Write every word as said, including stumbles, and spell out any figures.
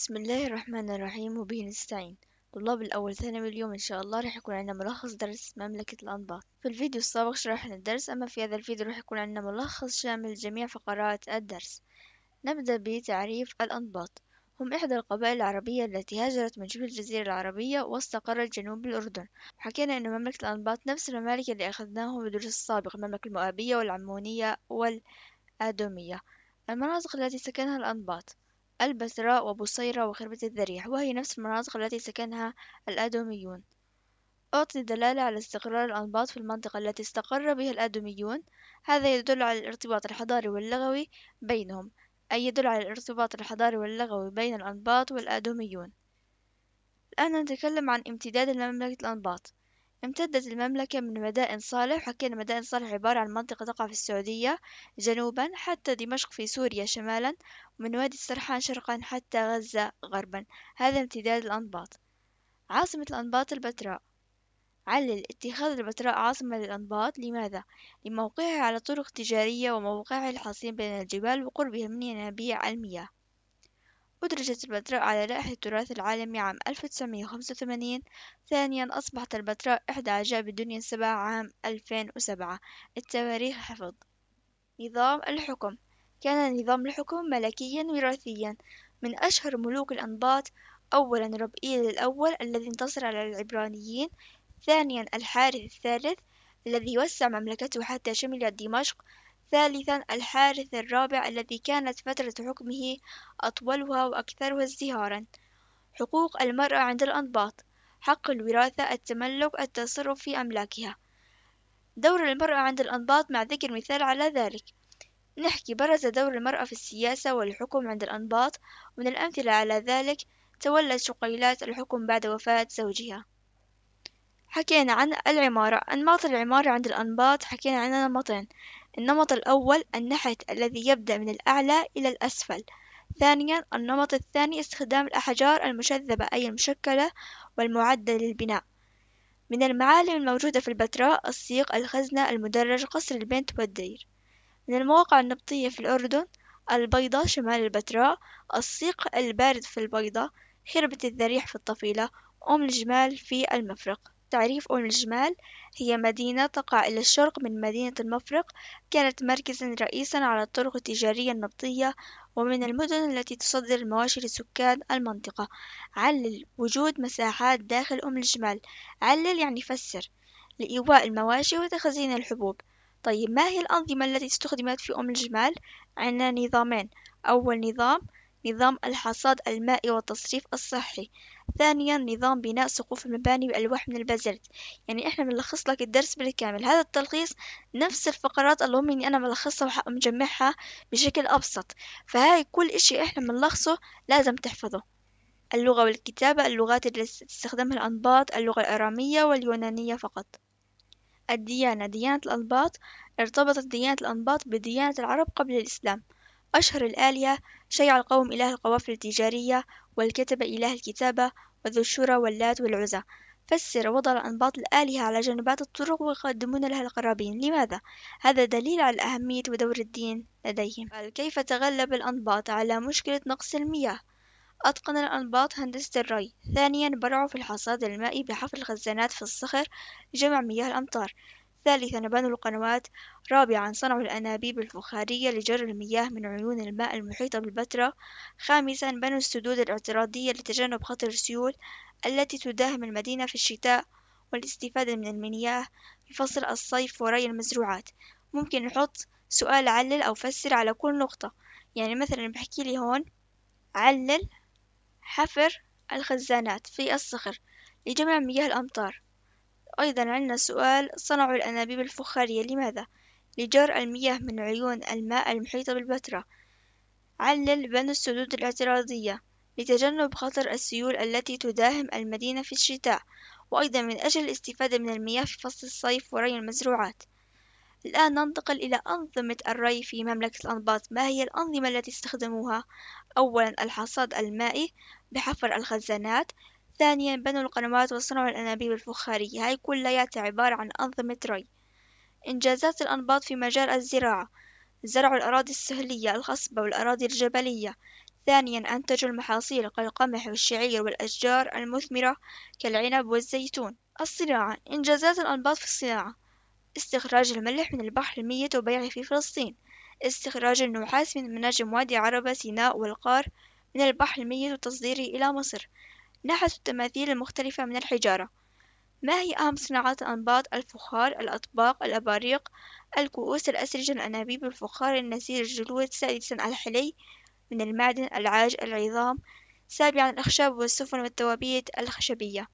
بسم الله الرحمن الرحيم وبه نستعين. طلاب الأول ثانوي، اليوم إن شاء الله راح يكون عندنا ملخص درس مملكة الأنباط. في الفيديو السابق شرحنا الدرس، أما في هذا الفيديو راح يكون عندنا ملخص شامل لجميع فقرات الدرس. نبدأ بتعريف الأنباط. هم إحدى القبائل العربية التي هاجرت من شبه الجزيرة العربية واستقرت جنوب الأردن. وحكينا أن مملكة الأنباط نفس الممالك اللي أخذناهم بالدروس السابقة، المملكة المؤابية والعمونية والآدومية. المناطق التي سكنها الأنباط: البتراء وبصيرة وخربة الذريح، وهي نفس المناطق التي سكنها الآدوميون. أعطي دلالة على استقرار الأنباط في المنطقة التي استقر بها الآدوميون. هذا يدل على الارتباط الحضاري واللغوي بينهم، أي يدل على الارتباط الحضاري واللغوي بين الأنباط والآدوميون. الآن نتكلم عن امتداد المملكة الأنباط. امتدت المملكة من مدائن صالح، حكينا مدائن صالح عبارة عن منطقة تقع في السعودية جنوبا حتى دمشق في سوريا شمالا، ومن وادي السرحان شرقا حتى غزة غربا. هذا امتداد الأنباط. عاصمة الأنباط البتراء. علل اتخاذ البتراء عاصمة للأنباط. لماذا؟ لموقعها على طرق تجارية، وموقعها الحصين بين الجبال، وقربها من ينابيع المياه. أدرجت البتراء على لائحة التراث العالمي عام ألف وتسعمائة وخمسة وثمانين. ثانيا، أصبحت البتراء إحدى عجائب الدنيا السبع عام ألفين وسبعة. التواريخ حفظ. نظام الحكم. كان نظام الحكم ملكيا وراثيا. من أشهر ملوك الأنباط: أولا ربئيل الأول الذي انتصر على العبرانيين. ثانيا الحارث الثالث الذي وسع مملكته حتى شملت دمشق. ثالثا الحارث الرابع الذي كانت فترة حكمه أطولها وأكثرها ازدهارا. حقوق المرأة عند الأنباط: حق الوراثة، التملك، التصرف في أملاكها. دور المرأة عند الأنباط مع ذكر مثال على ذلك. نحكي: برز دور المرأة في السياسة والحكم عند الأنباط. ومن الأمثلة على ذلك: تولت شقيلات الحكم بعد وفاة زوجها. حكينا عن العمارة. أنماط العمارة عند الأنباط حكينا عنها نمطين: النمط الأول النحت الذي يبدأ من الأعلى إلى الأسفل. ثانيا النمط الثاني استخدام الأحجار المشذبة أي المشكلة والمعدة للبناء. من المعالم الموجودة في البتراء: السيق، الخزنة، المدرج، قصر البنت والدير. من المواقع النبطية في الأردن: البيضة شمال البتراء، السيق البارد في البيضة، خربة الذريح في الطفيلة، أم الجمال في المفرق. تعريف أم الجمال: هي مدينة تقع إلى الشرق من مدينة المفرق، كانت مركزا رئيسا على الطرق التجارية النبطية، ومن المدن التي تصدر المواشي لسكان المنطقة. علل وجود مساحات داخل أم الجمال. علل يعني فسر: لإيواء المواشي وتخزين الحبوب. طيب، ما هي الأنظمة التي استخدمت في أم الجمال؟ عندنا نظامين: أول نظام نظام الحصاد المائي والتصريف الصحي. ثانيا نظام بناء سقوف المباني بألواح من البازلت. يعني احنا بنلخص لك الدرس بالكامل. هذا التلخيص نفس الفقرات، اللهم اني انا ملخصها ومجمعها بشكل ابسط. فهاي كل اشي احنا بنلخصه لازم تحفظه. اللغة والكتابة: اللغات اللي تستخدمها الأنباط اللغة الأرامية واليونانية فقط. الديانة: ديانة الأنباط. ارتبطت ديانة الأنباط بديانة العرب قبل الإسلام. أشهر الآلهة: شيع القوم إله القوافل التجارية، والكتبة إله الكتابة، وذو الشورى واللات والعزى. فسر: وضع الأنباط الآلهة على جانبات الطرق ويقدمون لها القرابين. لماذا؟ هذا دليل على أهمية ودور الدين لديهم. كيف تغلب الأنباط على مشكلة نقص المياه؟ أتقن الأنباط هندسة الري. ثانيا برعوا في الحصاد المائي بحفر خزانات في الصخر لجمع مياه الأمطار. ثالثا بنوا القنوات. رابعا صنعوا الأنابيب الفخارية لجر المياه من عيون الماء المحيطة بالبتراء. خامسا بنوا السدود الاعتراضية لتجنب خطر السيول التي تداهم المدينة في الشتاء، والاستفادة من المياه في فصل الصيف وري المزروعات. ممكن نحط سؤال علل أو فسر على كل نقطة. يعني مثلا بحكي لي هون: علل حفر الخزانات في الصخر لجمع مياه الأمطار. أيضا عندنا سؤال: صنعوا الأنابيب الفخارية. لماذا؟ لجر المياه من عيون الماء المحيطة بالبتراء. علل بنوا السدود الاعتراضية لتجنب خطر السيول التي تداهم المدينة في الشتاء، وأيضا من أجل الاستفادة من المياه في فصل الصيف وري المزروعات. الآن ننتقل إلى أنظمة الري في مملكة الأنباط. ما هي الأنظمة التي استخدموها؟ أولا الحصاد المائي بحفر الخزانات. ثانيا بنوا القنوات وصنعوا الأنابيب الفخارية. هاي كلها عبارة عن أنظمة ري. إنجازات الأنباط في مجال الزراعة: زرعوا الأراضي السهلية الخصبة والأراضي الجبلية. ثانيا أنتجوا المحاصيل كالقمح والشعير والأشجار المثمرة كالعنب والزيتون. الصناعة. إنجازات الأنباط في الصناعة: استخراج الملح من البحر الميت وبيعه في فلسطين، استخراج النحاس من مناجم وادي عربة سيناء والقار من البحر الميت وتصديره إلى مصر، نحت التماثيل المختلفة من الحجارة. ما هي أهم صناعات الأنباط؟ الفخار، الأطباق، الأباريق، الكؤوس، الأسرجة، الأنابيب، الفخار، النسيج، الجلود. سادسا الحلي من المعدن، العاج، العظام. سابعا الأخشاب والسفن والتوابيت الخشبية.